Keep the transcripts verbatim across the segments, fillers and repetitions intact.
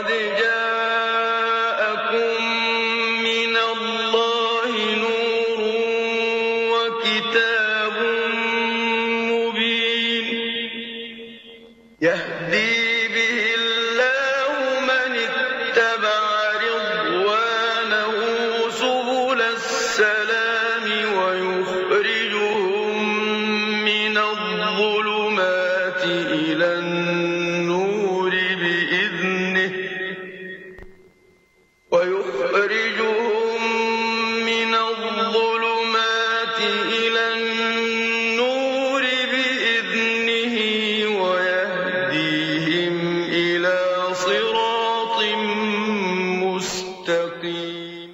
قد جاءكم من الله نور وكتاب مبين يهدي به الله من اتبع رضوانه سبل السلام ويخرجهم من الظلمات إلى النور بإذنه ويخرجهم من الظلمات إلى النور بإذنه ويهديهم إلى صراط مستقيم.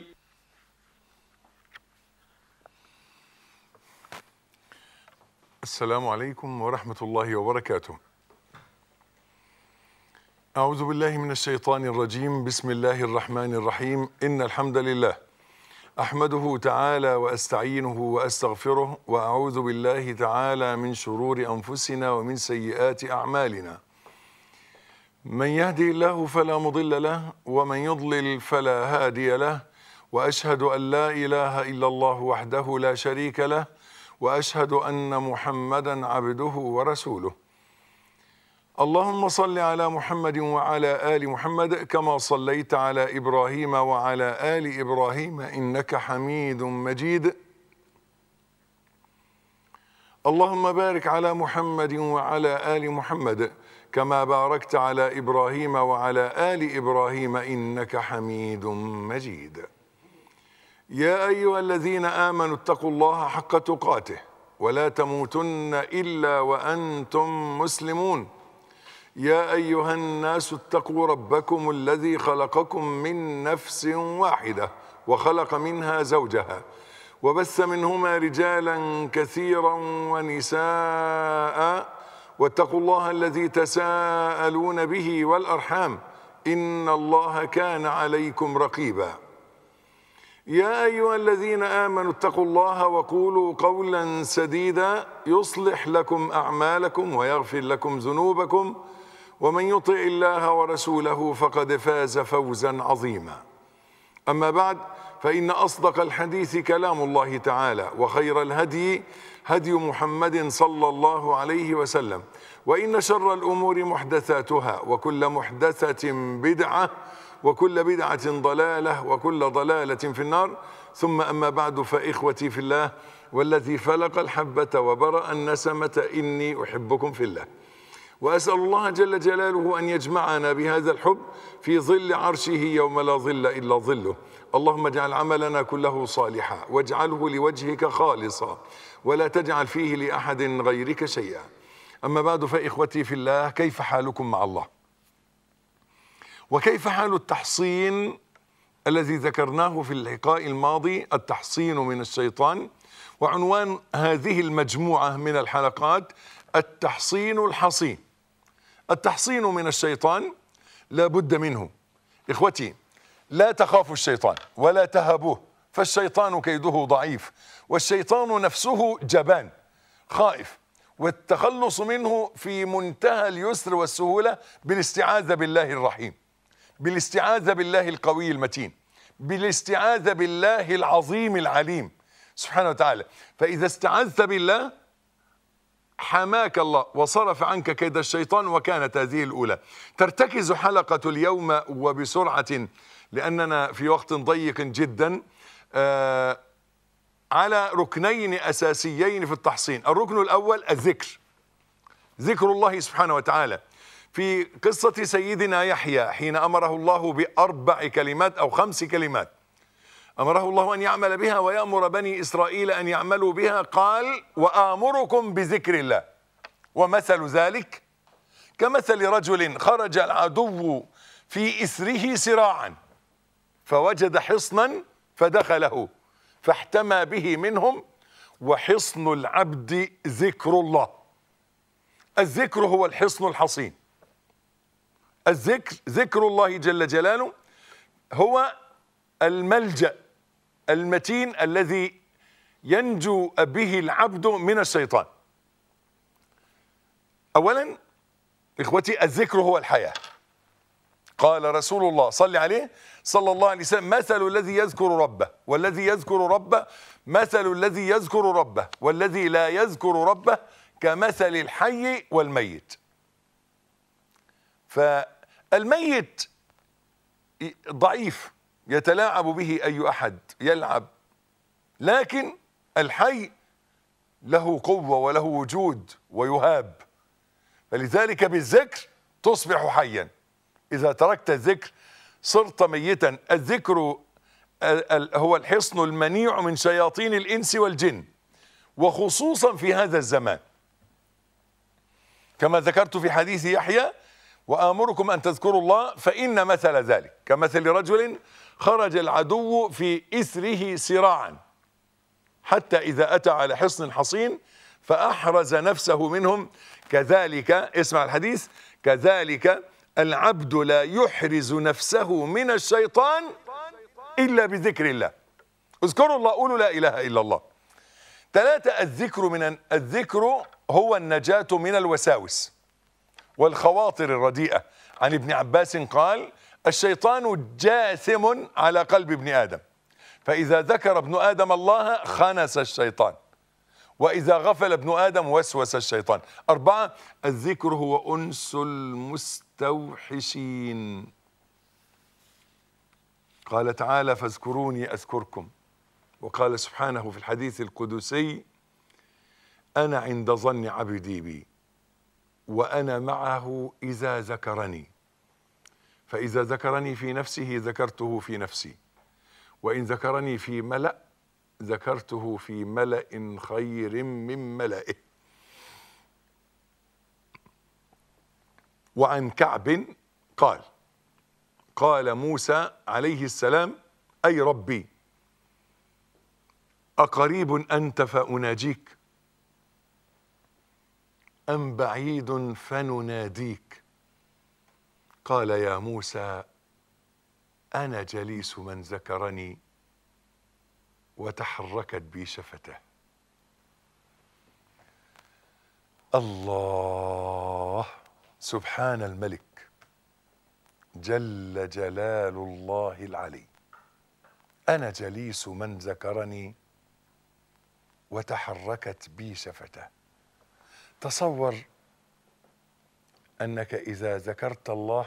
السلام عليكم ورحمة الله وبركاته. أعوذ بالله من الشيطان الرجيم. بسم الله الرحمن الرحيم. إن الحمد لله أحمده تعالى وأستعينه وأستغفره وأعوذ بالله تعالى من شرور أنفسنا ومن سيئات أعمالنا. من يهدي الله فلا مضل له ومن يضلل فلا هادي له، وأشهد أن لا إله إلا الله وحده لا شريك له، وأشهد أن محمدا عبده ورسوله. اللهم صل على محمد وعلى آل محمد كما صليت على إبراهيم وعلى آل إبراهيم إنك حميد مجيد. اللهم بارك على محمد وعلى آل محمد كما باركت على إبراهيم وعلى آل إبراهيم إنك حميد مجيد. يا أيها الذين آمنوا اتقوا الله حق تقاته ولا تموتن إلا وأنتم مسلمون. يا أيها الناس اتقوا ربكم الذي خلقكم من نفس واحدة وخلق منها زوجها وبث منهما رجالا كثيرا ونساء، واتقوا الله الذي تساءلون به والأرحام إن الله كان عليكم رقيبا. يا أيها الذين آمنوا اتقوا الله وقولوا قولا سديدا يصلح لكم أعمالكم ويغفر لكم ذنوبكم، ومن يطع الله ورسوله فقد فاز فوزا عظيما. أما بعد، فإن أصدق الحديث كلام الله تعالى، وخير الهدي هدي محمد صلى الله عليه وسلم، وإن شر الأمور محدثاتها، وكل محدثة بدعة، وكل بدعة ضلالة، وكل ضلالة في النار. ثم أما بعد، فإخوتي في الله والذي فلق الحبة وبرأ النسمة إني أحبكم في الله، وأسأل الله جل جلاله أن يجمعنا بهذا الحب في ظل عرشه يوم لا ظل إلا ظله. اللهم اجعل عملنا كله صالحا واجعله لوجهك خالصا ولا تجعل فيه لأحد غيرك شيئا. أما بعد، فإخوتي في الله، كيف حالكم مع الله؟ وكيف حال التحصين الذي ذكرناه في اللقاء الماضي، التحصين من الشيطان؟ وعنوان هذه المجموعة من الحلقات التحصين الحصين. التحصين من الشيطان لا بد منه. إخوتي، لا تخافوا الشيطان ولا تهابوه، فالشيطان كيده ضعيف، والشيطان نفسه جبان خائف، والتخلص منه في منتهى اليسر والسهولة بالاستعاذة بالله الرحيم، بالاستعاذة بالله القوي المتين، بالاستعاذة بالله العظيم العليم سبحانه وتعالى. فإذا استعذت بالله حماك الله وصرف عنك كيد الشيطان. وكانت هذه الأولى. ترتكز حلقة اليوم وبسرعة لأننا في وقت ضيق جدا آه على ركنين أساسيين في التحصين. الركن الأول الذكر، ذكر الله سبحانه وتعالى. في قصة سيدنا يحيى حين أمره الله بأربع كلمات أو خمس كلمات أمره الله أن يعمل بها ويأمر بني إسرائيل أن يعملوا بها، قال: وآمركم بذكر الله. ومثل ذلك كمثل رجل خرج العدو في إثره سراعا فوجد حصنا فدخله فاحتمى به منهم، وحصن العبد ذكر الله. الذكر هو الحصن الحصين. الذكر ذكر الله جل جلاله هو الملجأ المتين الذي ينجو به العبد من الشيطان. أولا إخوتي، الذكر هو الحياة. قال رسول الله صلى عليه صلى الله عليه وسلم: مثل الذي يذكر ربه والذي يذكر ربه مثل الذي يذكر ربه والذي لا يذكر ربه كمثل الحي والميت. فالميت ضعيف يتلاعب به أي أحد يلعب، لكن الحي له قوة وله وجود ويهاب، فلذلك بالذكر تصبح حيا. إذا تركت الذكر صرت ميتا. الذكر هو الحصن المنيع من شياطين الإنس والجن، وخصوصا في هذا الزمان، كما ذكرت في حديث يحيى: وآمركم أن تذكروا الله فإن مثل ذلك كمثل رجل خرج العدو في إثره سراعا حتى إذا أتى على حصن حصين فأحرز نفسه منهم، كذلك اسمع الحديث: كذلك العبد لا يحرز نفسه من الشيطان إلا بذكر الله. اذكروا الله، قولوا لا إله إلا الله. ثلاثة: الذكر من الذكر هو النجاة من الوساوس والخواطر الرديئة. عن ابن عباس قال: الشيطان جاثم على قلب ابن آدم، فإذا ذكر ابن آدم الله خنس الشيطان، وإذا غفل ابن آدم وسوس الشيطان. أربعة: الذكر هو أنس المستوحشين. قال تعالى: فاذكروني أذكركم. وقال سبحانه في الحديث القدسي: أنا عند ظن عبدي بي وأنا معه إذا ذكرني، فإذا ذكرني في نفسه ذكرته في نفسي، وإن ذكرني في ملأ ذكرته في ملأ خير من ملئه. وعن كعب قال: قال موسى عليه السلام: أي ربي، أقريب أنت فأناجيك أم بعيد فنناديك؟ قال: يا موسى، أنا جليس من ذكرني وتحركت بي شفته. الله سبحان الملك جل جلال الله العلي، أنا جليس من ذكرني وتحركت بي شفته. تصور أنك إذا ذكرت الله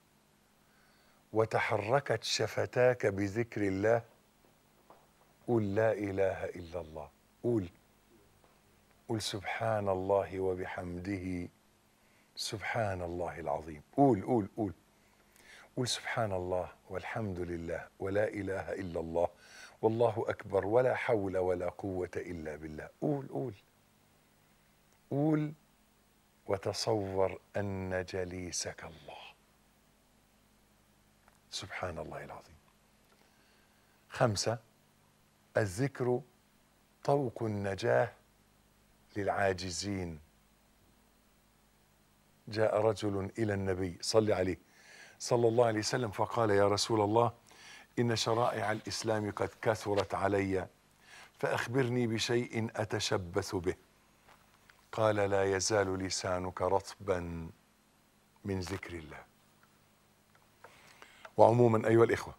وتحركت شفتاك بذكر الله، قل لا إله إلا الله، قول قل سبحان الله وبحمده سبحان الله العظيم، قول قول قول قل سبحان الله والحمد لله ولا إله إلا الله والله أكبر ولا حول ولا قوة إلا بالله. قول قول قول وتصور أن جليسك الله. سبحان الله العظيم. خمسة: الذكر طوق النجاة للعاجزين. جاء رجل إلى النبي صلى عليه صلى الله عليه وسلم فقال: يا رسول الله، إن شرائع الإسلام قد كثرت علي، فأخبرني بشيء أتشبث به. قال: لا يزال لسانك رطبا من ذكر الله. وعموما أيها الإخوة،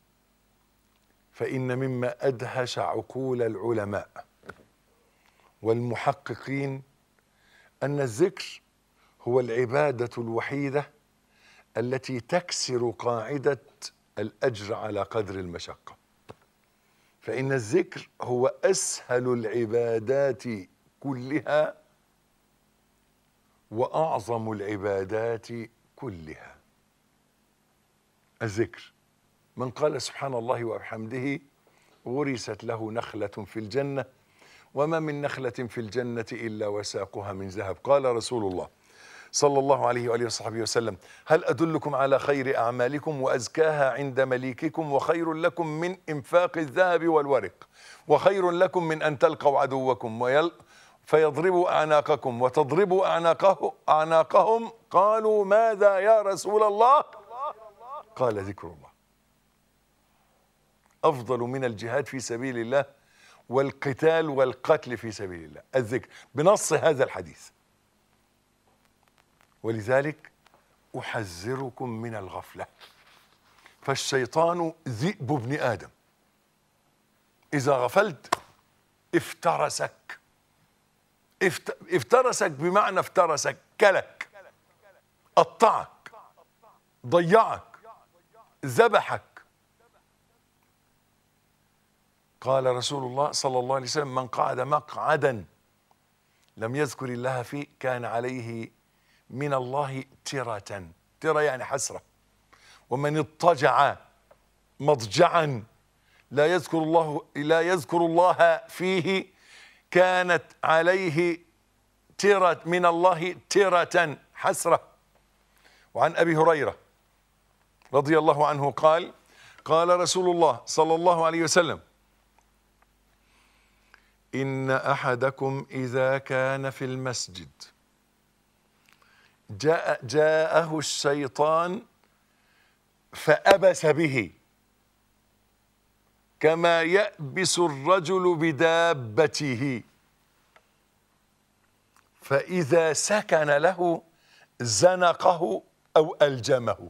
فإن مما أدهش عقول العلماء والمحققين أن الذكر هو العبادة الوحيدة التي تكسر قاعدة الأجر على قدر المشقة. فإن الذكر هو أسهل العبادات كلها وأعظم العبادات كلها. الذكر، من قال سبحان الله وبحمده غرست له نخلة في الجنة، وما من نخلة في الجنة إلا وساقها من ذهب. قال رسول الله صلى الله عليه وآله وصحبه وسلم: هل أدلكم على خير أعمالكم وأزكاها عند مليككم وخير لكم من إنفاق الذهب والورق وخير لكم من أن تلقوا عدوكم ويل فيضربوا أعناقكم وتضربوا أعناقه أعناقهم؟ قالوا: ماذا يا رسول الله؟ قال: ذكر الله. أفضل من الجهاد في سبيل الله والقتال والقتل في سبيل الله الذكر، بنص هذا الحديث. ولذلك أحذركم من الغفلة. فالشيطان ذئب ابن آدم، إذا غفلت افترسك. افترسك بمعنى افترسك، كلك، قطعك، ضيعك، ذبحك. قال رسول الله صلى الله عليه وسلم: من قعد مقعدا لم يذكر الله فيه كان عليه من الله ترة. ترة يعني حسرة. ومن اضطجع مضجعا لا يذكر الله لا يذكر الله فيه كانت عليه ترة من الله ترة، حسرة. وعن أبي هريرة رضي الله عنه قال: قال رسول الله صلى الله عليه وسلم: إن أحدكم إذا كان في المسجد جاء جاءه الشيطان فأبس به كما يأبس الرجل بدابته، فإذا سكن له زنقه أو ألجمه.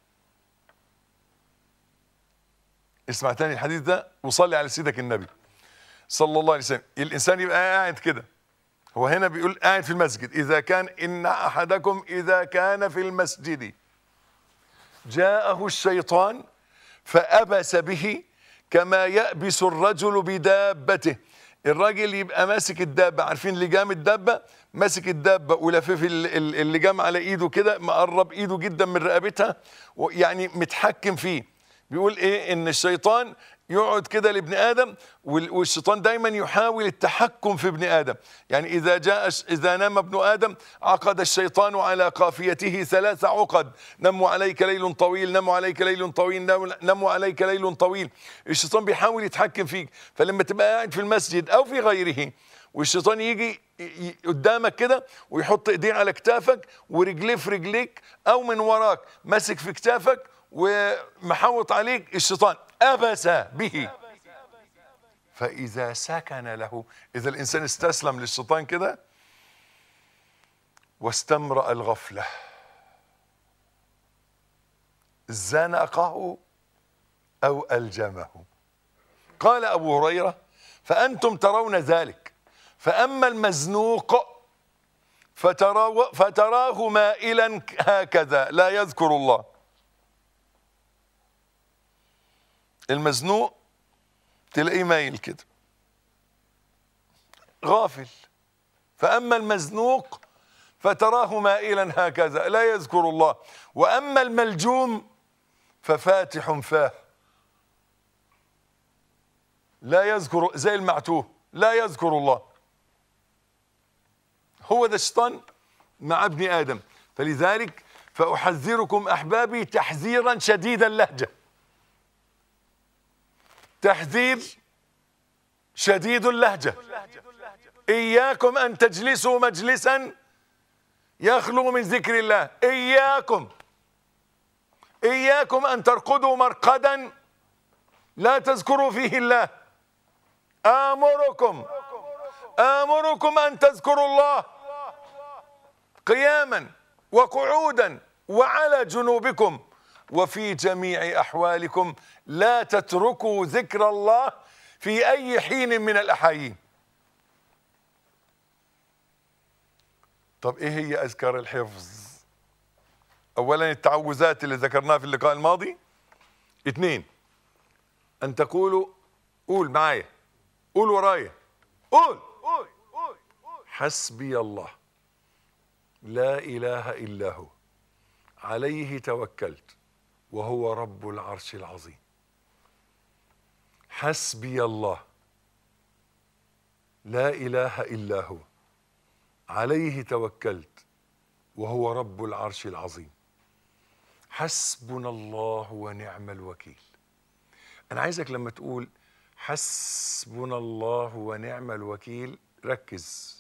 اسمع تاني الحديث ده وصلي على سيدك النبي صلى الله عليه وسلم. الإنسان يبقى قاعد كده، هو هنا بيقول قاعد في المسجد، إذا كان إن أحدكم إذا كان في المسجد جاءه الشيطان فأبس به كما يأبس الرجل بدابته. الراجل يبقى ماسك الدابة، عارفين لجام الدابة، ماسك الدابة ولفف اللجام على ايده كده، مقرب ايده جدا من رقبتها، يعني متحكم فيه. بيقول ايه؟ ان الشيطان يقعد كده لابن ادم، والشيطان دايما يحاول التحكم في ابن ادم. يعني اذا جاء اذا نام ابن ادم عقد الشيطان على قافيته ثلاث عقد: نم عليك ليل طويل، نم عليك ليل طويل، نم عليك ليل طويل. الشيطان بيحاول يتحكم فيك. فلما تبقى قاعد في المسجد او في غيره والشيطان يجي قدامك كده ويحط ايديه على كتافك ورجليه في رجليك او من وراك ماسك في كتافك ومحوط عليك، الشيطان أبس به. فإذا سكن له، إذا الإنسان استسلم للشيطان كده واستمرأ الغفلة، زنقه أو ألجمه. قال أبو هريرة: فأنتم ترون ذلك، فأما المزنوق فتراه, فتراه مائلا هكذا لا يذكر الله. المزنوق تلاقيه مايل كده غافل. فأما المزنوق فتراه مائلا هكذا لا يذكر الله. وأما الملجوم ففاتح فاه لا يذكر، زي المعتوه لا يذكر الله. هو ده الشيطان مع ابن آدم. فلذلك فأحذركم أحبابي تحذيرا شديد اللهجة، تحذير شديد اللهجة. إياكم أن تجلسوا مجلسا يخلو من ذكر الله. إياكم إياكم أن ترقدوا مرقدا لا تذكروا فيه الله. آمركم آمركم أن تذكروا الله قياما وقعودا وعلى جنوبكم وفي جميع أحوالكم، لا تتركوا ذكر الله في أي حين من الأحايين. طب إيه هي أذكار الحفظ؟ أولا التعوذات اللي ذكرناها في اللقاء الماضي. اثنين، أن تقولوا، قول معايا، قول ورايا، قول حسبي الله لا إله إلا هو عليه توكلت وهو رب العرش العظيم. حسبي الله لا إله إلا هو عليه توكلت وهو رب العرش العظيم. حسبنا الله ونعم الوكيل. أنا عايزك لما تقول حسبنا الله ونعم الوكيل ركز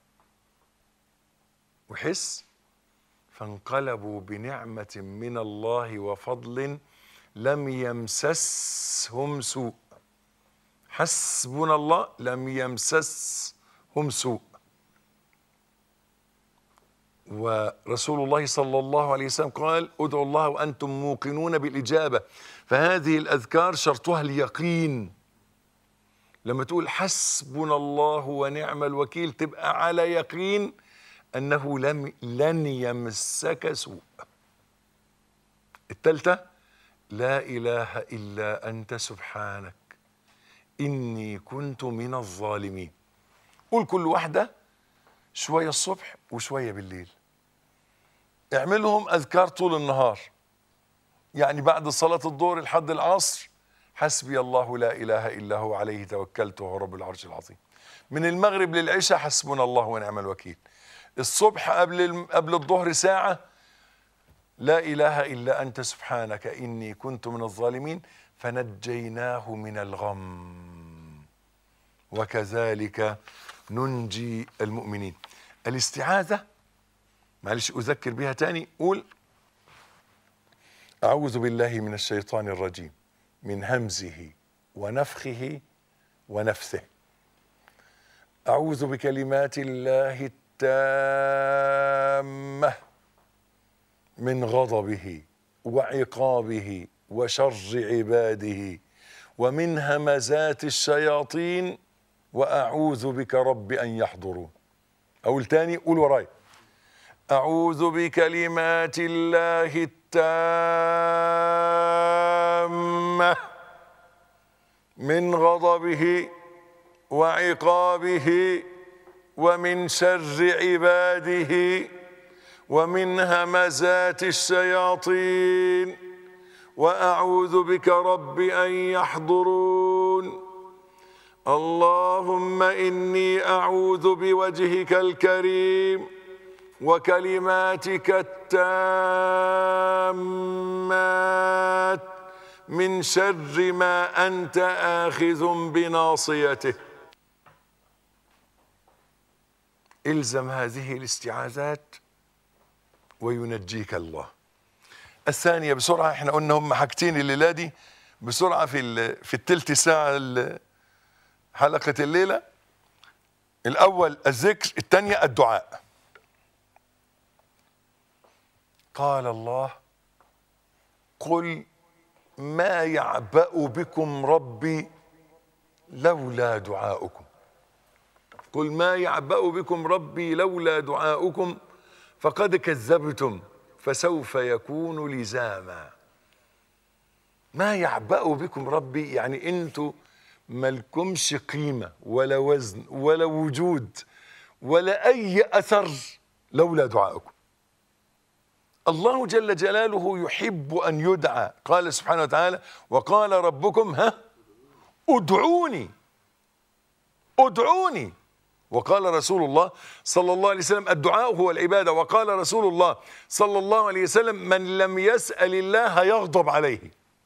وحس. فانقلبوا بنعمة من الله وفضل لم يمسسهم سوء. حسبنا الله لم يمسسهم سوء. ورسول الله صلى الله عليه وسلم قال ادعوا الله وأنتم موقنون بالإجابة. فهذه الأذكار شرطها اليقين. لما تقول حسبنا الله ونعم الوكيل تبقى على يقين أنه لم لن يمسك سوء. الثالثة لا إله إلا أنت سبحانك إني كنت من الظالمين. قول كل واحدة شوية الصبح وشوية بالليل. اعملهم أذكار طول النهار، يعني بعد صلاة الظهر لحد العصر حسبي الله لا إله إلا هو عليه توكلت وهو رب العرش العظيم. من المغرب للعشاء حسبنا الله ونعم الوكيل. الصبح قبل قبل الظهر ساعة لا إله إلا أنت سبحانك إني كنت من الظالمين فنجيناه من الغم وكذلك ننجي المؤمنين. الاستعاذة معلش أذكر بها تاني. قول أعوذ بالله من الشيطان الرجيم من همزه ونفخه ونفثه. أعوذ بكلمات الله التامة من غضبه وعقابه وشر عباده ومن همزات الشياطين وأعوذ بك رب أن يحضرون. أقول تاني، قول وراي. أعوذ بكلمات الله التامة من غضبه وعقابه ومن شر عباده ومن همزات الشياطين وأعوذ بك رب أن يحضرون. اللهم إني أعوذ بوجهك الكريم وكلماتك التامات من شر ما أنت آخذ بناصيته. الزم هذه الاستعاذات وينجيك الله. الثانية بسرعة، احنا قلنا هم حاجتين الليلة دي بسرعة في في التلت ساعة حلقة الليلة. الأول الذكر، الثانية الدعاء. قال الله قل ما يعبأ بكم ربي لولا دعاؤكم. قل ما يعبأ بكم ربي لولا دعاؤكم فقد كذبتم فسوف يكون لزاما. ما يعبأ بكم ربي يعني انتوا مالكمش قيمة ولا وزن ولا وجود ولا أي أثر لولا دعاؤكم. الله جل جلاله يحب أن يدعى. قال سبحانه وتعالى وقال ربكم ها ادعوني ادعوني. وقال رسول الله صلى الله عليه وسلم الدعاء هو العبادة. وقال رسول الله صلى الله عليه وسلم من لم يسأل الله يغضب عليه.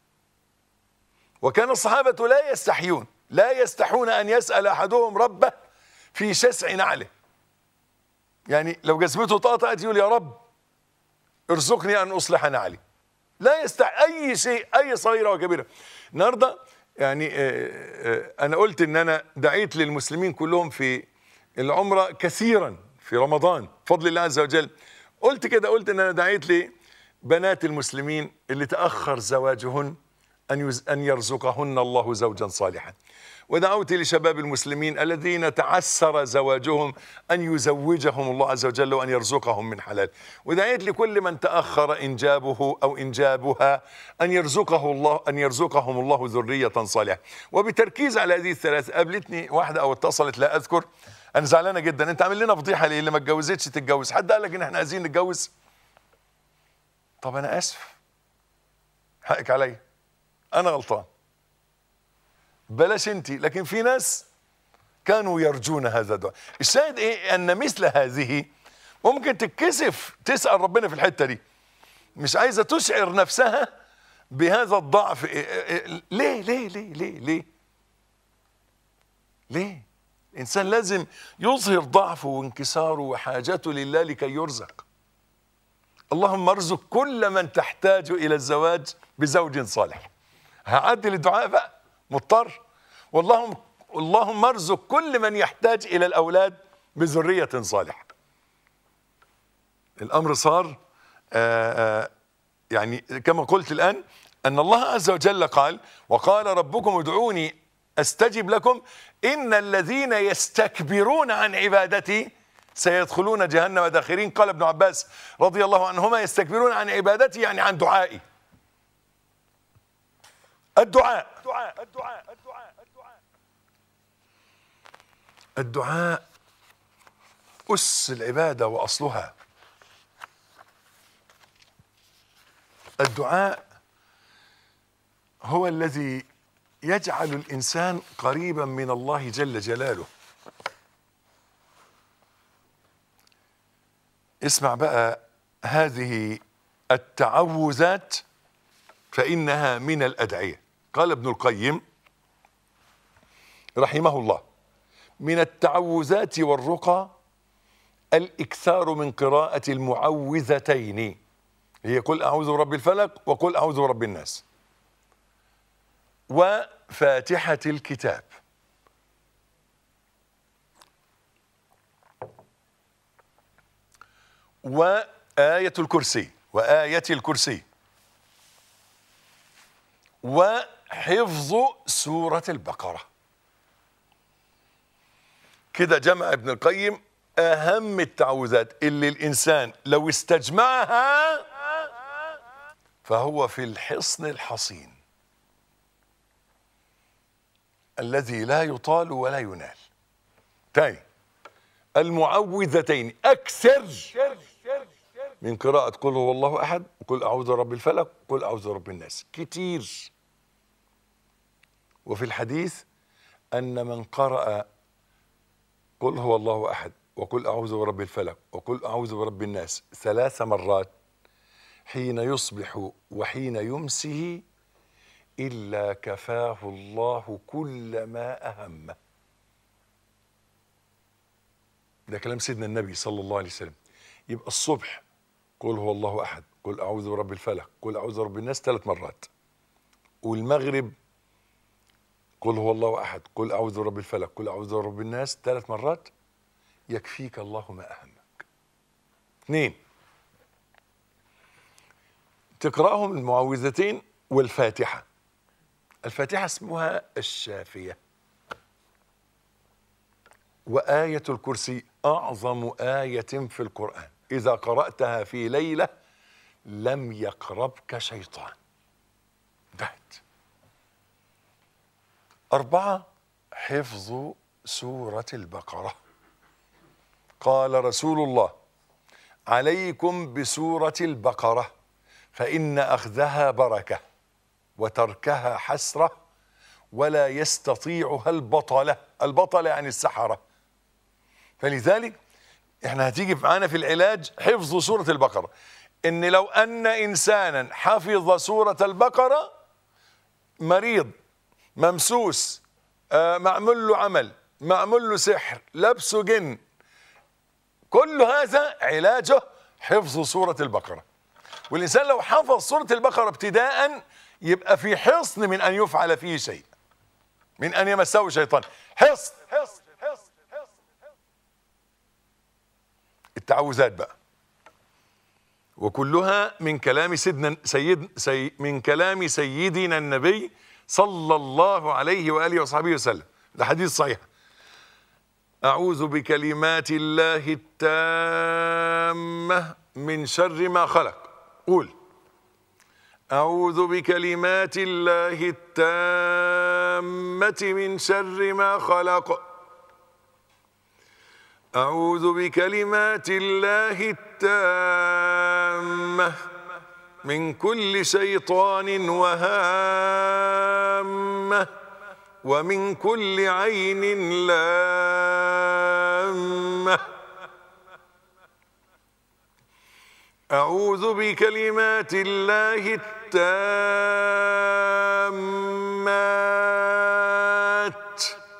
وكان الصحابة لا يستحيون لا يستحون أن يسأل أحدهم ربه في شسع نعله. يعني لو جزمته اتقطعت يقول يا رب ارزقني أن أصلح نعلي. لا يستحي أي شيء، أي صغيرة وكبيرة. النهارده يعني أنا قلت إن أنا دعيت للمسلمين كلهم في العمرة كثيرا في رمضان بفضل الله عز وجل. قلت كده، قلت إن أنا دعيت لبنات المسلمين اللي تأخر زواجهن أن أن يرزقهن الله زوجا صالحا. ودعوت لشباب المسلمين الذين تعسر زواجهم أن يزوجهم الله عز وجل وأن يرزقهم من حلال. ودعيت لكل من تأخر إنجابه أو إنجابها أن يرزقه الله أن يرزقهم الله ذرية صالحة. وبتركيز على هذه الثلاث. قابلتني واحدة أو اتصلت لا أذكر، أنا زعلانة جدا، أنت عامل لنا فضيحة ليه؟ اللي ما اتجوزتش تتجوز. حد قال لك إن إحنا عايزين نتجوز؟ طب أنا آسف، حقك عليا، أنا غلطان، بلاش انتي. لكن في ناس كانوا يرجون هذا الدعاء. الشاهد ايه؟ ان مثل هذه ممكن تتكسف تسأل ربنا في الحتة دي، مش عايزة تشعر نفسها بهذا الضعف. إيه إيه ليه ليه ليه ليه ليه ليه الإنسان لازم يظهر ضعفه وانكساره وحاجته لله لكي يرزق. اللهم ارزق كل من تحتاج إلى الزواج بزوج صالح. هعدل الدعاء بقى، مضطر. واللهم اللهم ارزق كل من يحتاج الى الاولاد بذريه صالحه. الأمر صار آآ آآ يعني كما قلت الآن أن الله عز وجل قال وقال ربكم ادعوني أستجب لكم إن الذين يستكبرون عن عبادتي سيدخلون جهنم داخرين. قال ابن عباس رضي الله عنهما يستكبرون عن عبادتي يعني عن دعائي. الدعاء الدعاء الدعاء الدعاء الدعاء الدعاء أس العبادة وأصلها. الدعاء هو الذي يجعل الإنسان قريبا من الله جل جلاله. اسمع بقى هذه التعوذات فإنها من الأدعية. قال ابن القيم رحمه الله من التعوذات والرقى الإكثار من قراءة المعوذتين، هي قل أعوذ برب الفلق وقل أعوذ برب الناس، وفاتحة الكتاب. وآية الكرسي وآية الكرسي وحفظ سورة البقرة. كده جمع ابن القيم أهم التعوذات اللي الإنسان لو استجمعها فهو في الحصن الحصين الذي لا يطال ولا ينال. تاني، المعوذتين أكثر من قراءة قل هو الله أحد وقل أعوذ برب الفلق وقل أعوذ برب الناس، كتير. وفي الحديث أن من قرأ قل هو الله أحد وقل أعوذ برب الفلق وقل أعوذ برب الناس ثلاث مرات حين يصبح وحين يمسه إلا كفاه الله كل ما أهمه. ده كلام سيدنا النبي صلى الله عليه وسلم. يبقى الصبح قل هو الله أحد قل أعوذ برب الفلق قل أعوذ برب الناس ثلاث مرات، والمغرب قل هو الله أحد قل أعوذ برب الفلق قل أعوذ برب الناس ثلاث مرات، يكفيك الله ما أهمك. اثنين، تقرأهم المعوذتين والفاتحة. الفاتحة اسمها الشافية، وآية الكرسي أعظم آية في القرآن، إذا قرأتها في ليلة لم يقربك شيطان. انتهت. أربعة، حفظ سورة البقرة. قال رسول الله عليكم بسورة البقرة فإن أخذها بركة وتركها حسرة ولا يستطيعها البطلة. البطلة يعني السحرة. فلذلك احنا هتيجي معانا في العلاج حفظ سورة البقرة، ان لو ان انسانا حفظ سورة البقرة مريض ممسوس آه معمول له عمل معمول له سحر لبسه جن، كل هذا علاجه حفظ سورة البقرة. والإنسان لو حفظ سورة البقرة ابتداء يبقى في حصن من أن يفعل فيه شيء، من أن يمسه شيطان. حصن حصن حصن حصن. التعوذات بقى وكلها من كلام سيدنا سيد سي من كلام سيدنا النبي صلى الله عليه وآله وصحبه وسلم. ده حديث صحيح. أعوذ بكلمات الله التامة من شر ما خلق. قول أعوذ بكلمات الله التامة من شر ما خلق. أعوذ بكلمات الله التامة من كل شيطان وهامة ومن كل عين لامة. أعوذ بكلمات الله التامات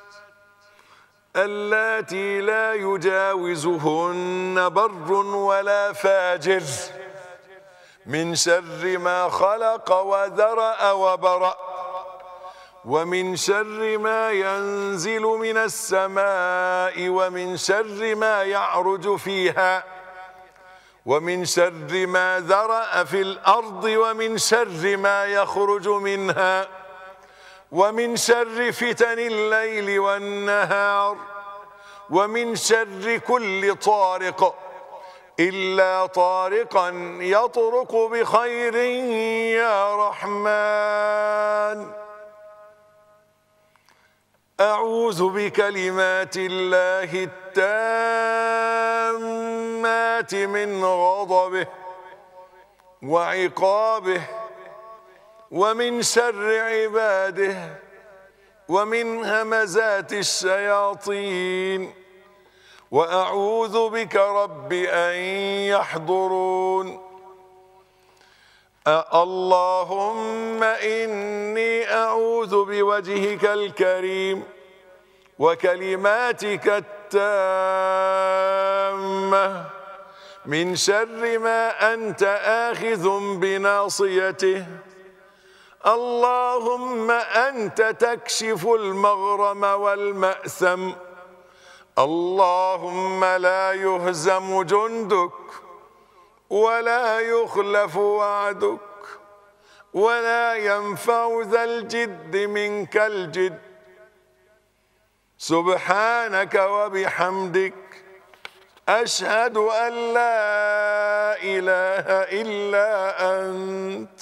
اللاتي لا يجاوزهن بر ولا فاجر من شر ما خلق وذرأ وبرأ ومن شر ما ينزل من السماء ومن شر ما يعرج فيها ومن شر ما ذرأ في الأرض ومن شر ما يخرج منها ومن شر فتن الليل والنهار ومن شر كل طارق إلا طارقا يطرق بخير يا رحمن. أعوذ بكلمات الله التامات من غضبه وعقابه ومن شر عباده ومن همزات الشياطين، وأعوذ بك رب أن يحضرون. اللهم إني أعوذ بوجهك الكريم وكلماتك التامة من شر ما أنت آخذ بناصيته. اللهم أنت تكشف المغرم والمأثم. اللهم لا يهزم جندك ولا يخلف وعدك ولا ينفع ذا الجد منك الجد. سبحانك وبحمدك أشهد أن لا إله إلا أنت.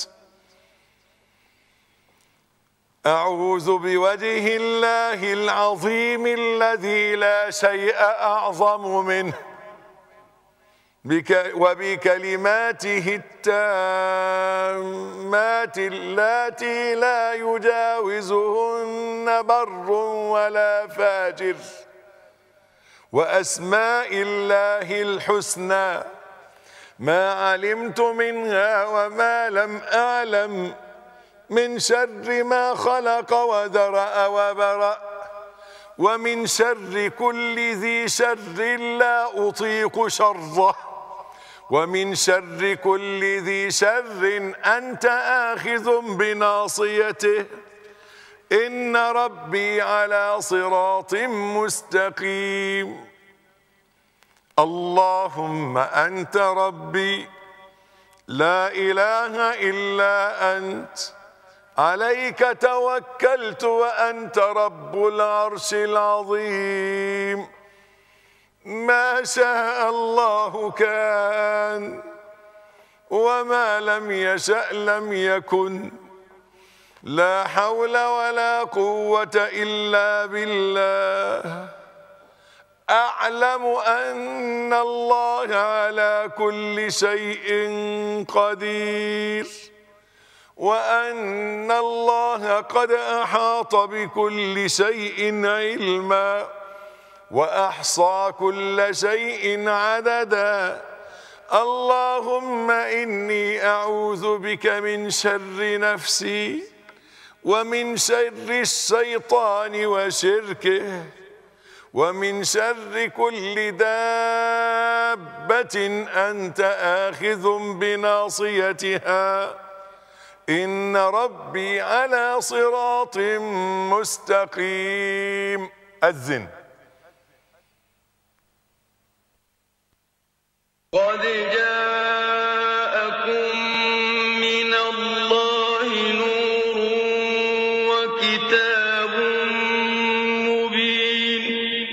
أعوذ بوجه الله العظيم الذي لا شيء أعظم منه بك وبكلماته التامات اللاتي لا يجاوزهن بر ولا فاجر، وأسماء الله الحسنى ما علمت منها وما لم أعلم، من شر ما خلق وذرأ وبرأ، ومن شر كل ذي شر لا أطيق شره، ومن شر كل ذي شر أنت آخذ بناصيته. إن ربي على صراط مستقيم. اللهم أنت ربي لا إله إلا أنت، عليك توكلت وأنت رب العرش العظيم. ما شاء الله كان وما لم يشأ لم يكن. لا حول ولا قوة إلا بالله. أعلم أن الله على كل شيء قدير، وأن الله قد أحاط بكل شيء علما، وأحصى كل شيء عددا. اللهم إني أعوذ بك من شر نفسي ومن شر الشيطان وشركه ومن شر كل دابة أنت آخذ بناصيتها. إن ربي على صراط مستقيم. أذن. قد جاءكم من الله نور وكتاب مبين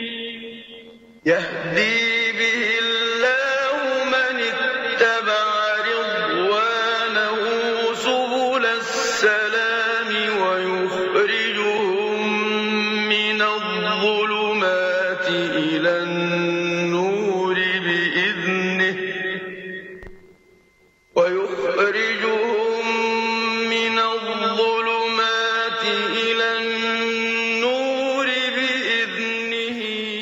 يهدي به الله من اتبع رضوانه سبل السلام ويخرجهم من الظلمات إلى النور بإذنه ويخرجهم من الظلمات إلى النور بإذنه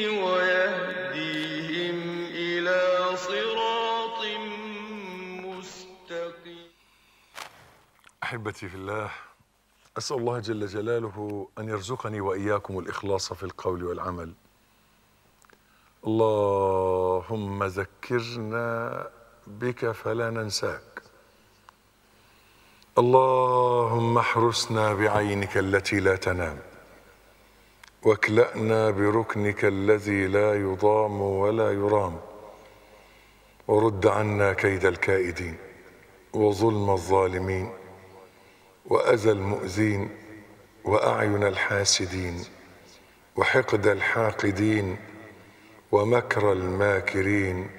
ويهديهم إلى صراط مستقيم. أحبتي في الله، أسأل الله جل جلاله أن يرزقني وإياكم الإخلاص في القول والعمل. اللهم ذكرنا بك فلا ننساك. اللهم احرسنا بعينك التي لا تنام، واكلأنا بركنك الذي لا يضام ولا يرام، ورد عنا كيد الكائدين وظلم الظالمين وأذى المؤذين وأعين الحاسدين وحقد الحاقدين ومكر الماكرين.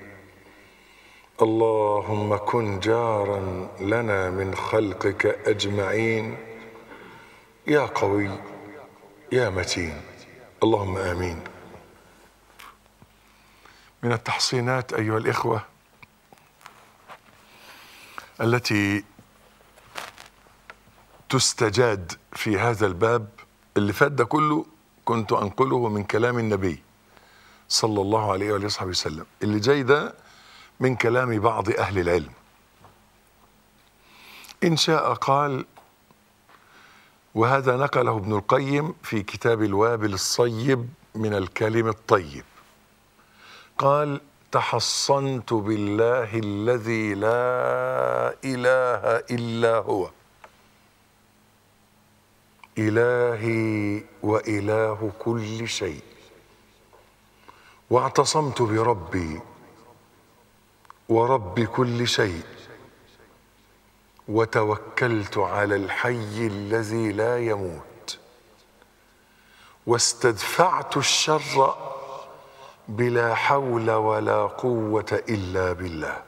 اللهم كن جارا لنا من خلقك أجمعين يا قوي يا متين. اللهم آمين. من التحصينات أيها الإخوة التي تستجاد في هذا الباب، اللي فات ده كله كنت أنقله من كلام النبي صلى الله عليه وآله وصحبه وسلم، اللي جاي ده من كلام بعض أهل العلم. إن شاء قال، وهذا نقله ابن القيم في كتاب الوابل الصيب من الكلم الطيب، قال: تحصنت بالله الذي لا إله إلا هو إلهي وإله كل شيء، واعتصمت بربي ورب كل شيء، وتوكلت على الحي الذي لا يموت، واستدفعت الشر بلا حول ولا قوة إلا بالله.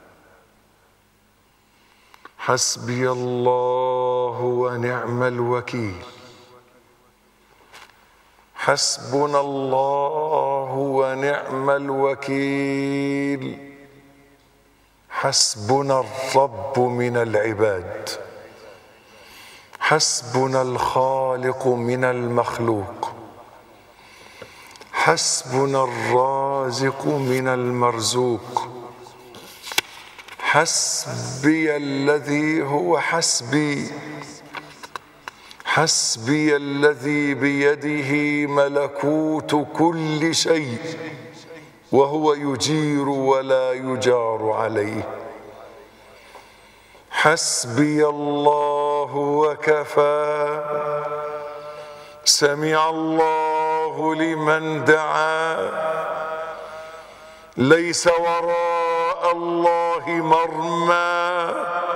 حسبي الله ونعم الوكيل. حسبنا الله ونعم الوكيل. حسبنا الرب من العباد. حسبنا الخالق من المخلوق. حسبنا الرازق من المرزوق. حسبي الذي هو حسبي. حسبي الذي بيده ملكوت كل شيء وهو يجير ولا يجار عليه. حسبي الله وكفى. سمع الله لمن دعا. ليس وراء الله مرمى.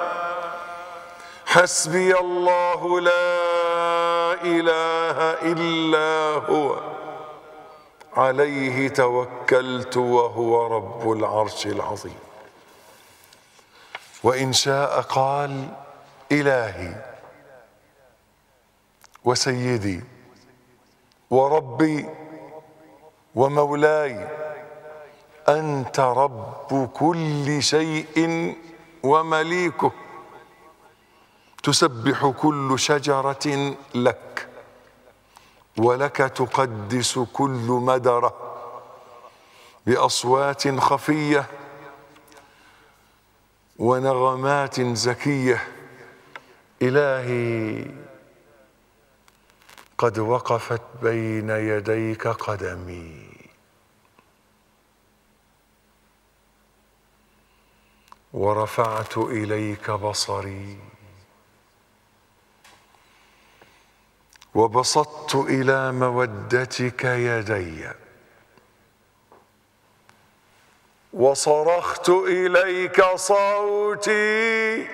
حسبي الله لا إله إلا هو عليه توكلت وهو رب العرش العظيم. وإن شاء قال: إلهي وسيدي وربي ومولاي، أنت رب كل شيء ومليكه، تسبح كل شجرة لك، ولك تقدس كل مدرة بأصوات خفية ونغمات زكية. إلهي قد وقفت بين يديك قدمي، ورفعت إليك بصري، وبسطت إلى مودتك يدي، وصرخت إليك صوتي،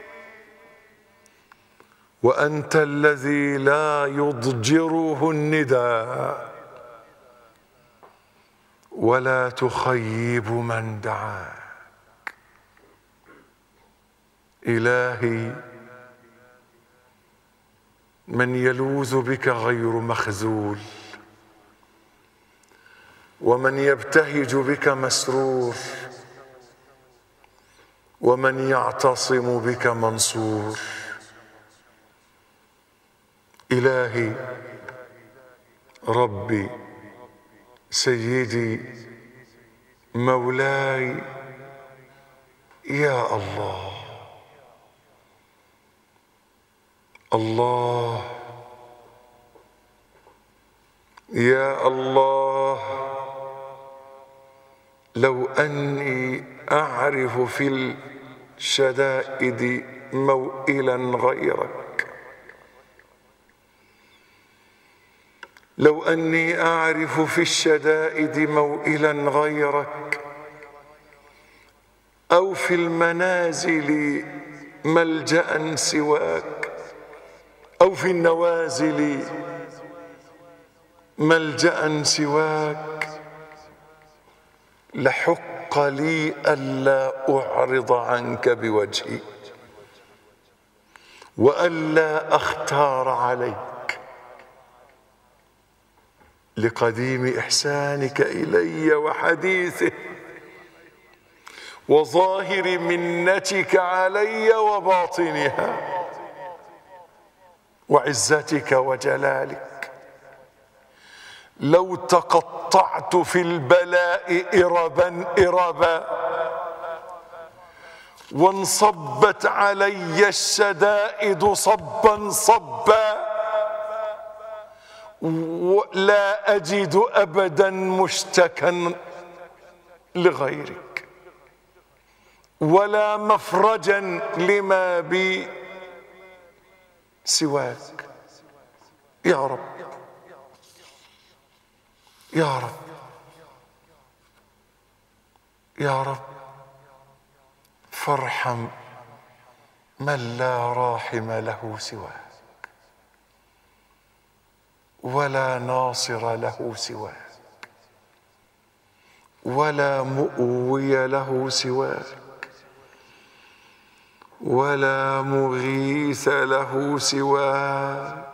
وأنت الذي لا يضجره النداء ولا تخيب من دعاك. إلهي من يلوذ بك غير مخذول، ومن يبتهج بك مسرور، ومن يعتصم بك منصور. إلهي ربي سيدي مولاي، يا الله الله يا الله، لو أني أعرف في الشدائد موئلا غيرك، لو أني أعرف في الشدائد موئلا غيرك، في المنازل ملجأ سواك، أو في النوازل ملجأ سواك، لحق لي ألا أعرض عنك بوجهي وألا أختار عليك، لقديم إحسانك إلي وحديثه، وظاهر منتك علي وباطنها، وعزتك وجلالك. لو تقطعت في البلاء إربا إربا، وانصبت علي الشدائد صبا صبا، لا أجد أبدا مشتكا لغيرك، ولا مفرجا لما بي سواك. يا رب يا رب يا رب، فارحم من لا راحم له سواك، ولا ناصر له سواك، ولا مؤوي له سواك، ولا مغيث له سواك.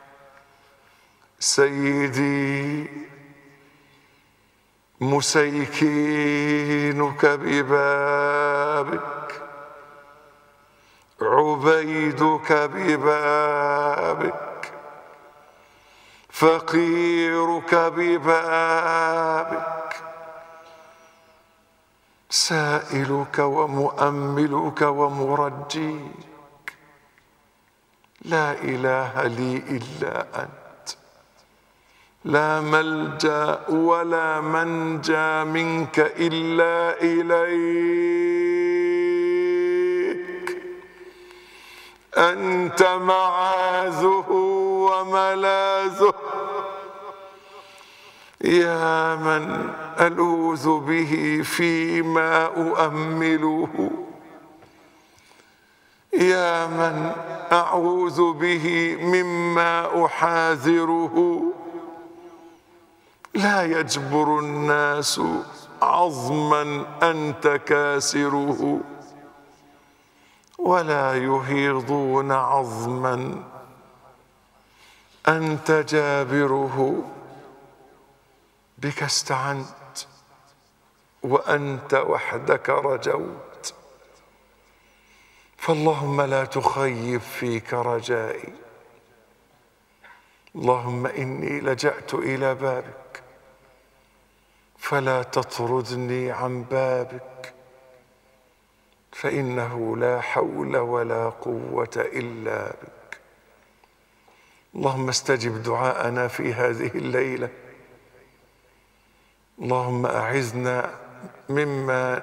سيدي مسيكينك ببابك، عبيدك ببابك، فقيرك ببابك، سائلك ومؤملك ومرجيك. لا إله لي إلا أنت، لا ملجأ ولا منجى منك إلا إليك. أنت معاذه وملاذه، يا من ألوذ به فيما أؤمله، يا من أعوذ به مما أحاذره. لا يجبر الناس عظما أنت كاسره، ولا يهيضون عظما أنت جابره. بك استعنت وأنت وحدك رجوت، فاللهم لا تخيب فيك رجائي. اللهم إني لجأت إلى بابك فلا تطردني عن بابك، فإنه لا حول ولا قوة إلا بك. اللهم استجب دعاءنا في هذه الليلة. اللهم أعذنا مما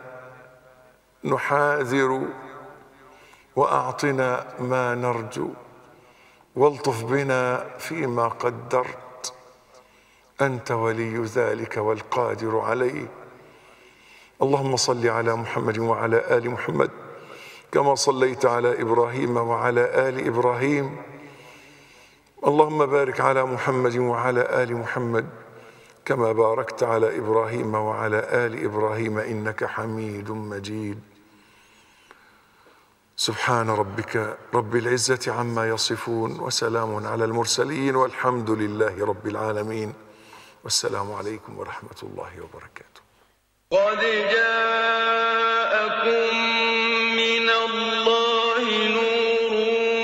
نحاذر، وأعطنا ما نرجو، والطف بنا فيما قدرت. أنت ولي ذلك والقادر عليه. اللهم صل على محمد وعلى آل محمد كما صليت على إبراهيم وعلى آل إبراهيم. اللهم بارك على محمد وعلى آل محمد كما باركت على إبراهيم وعلى آل إبراهيم إنك حميد مجيد. سبحان ربك رب العزة عما يصفون، وسلام على المرسلين، والحمد لله رب العالمين. والسلام عليكم ورحمة الله وبركاته. قد جاءكم من الله نور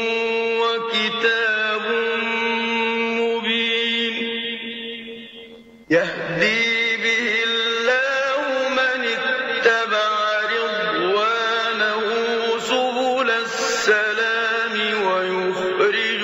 وكتاب مبين، يهدي به الله من اتبع رضوانه سبل السلام ويخرج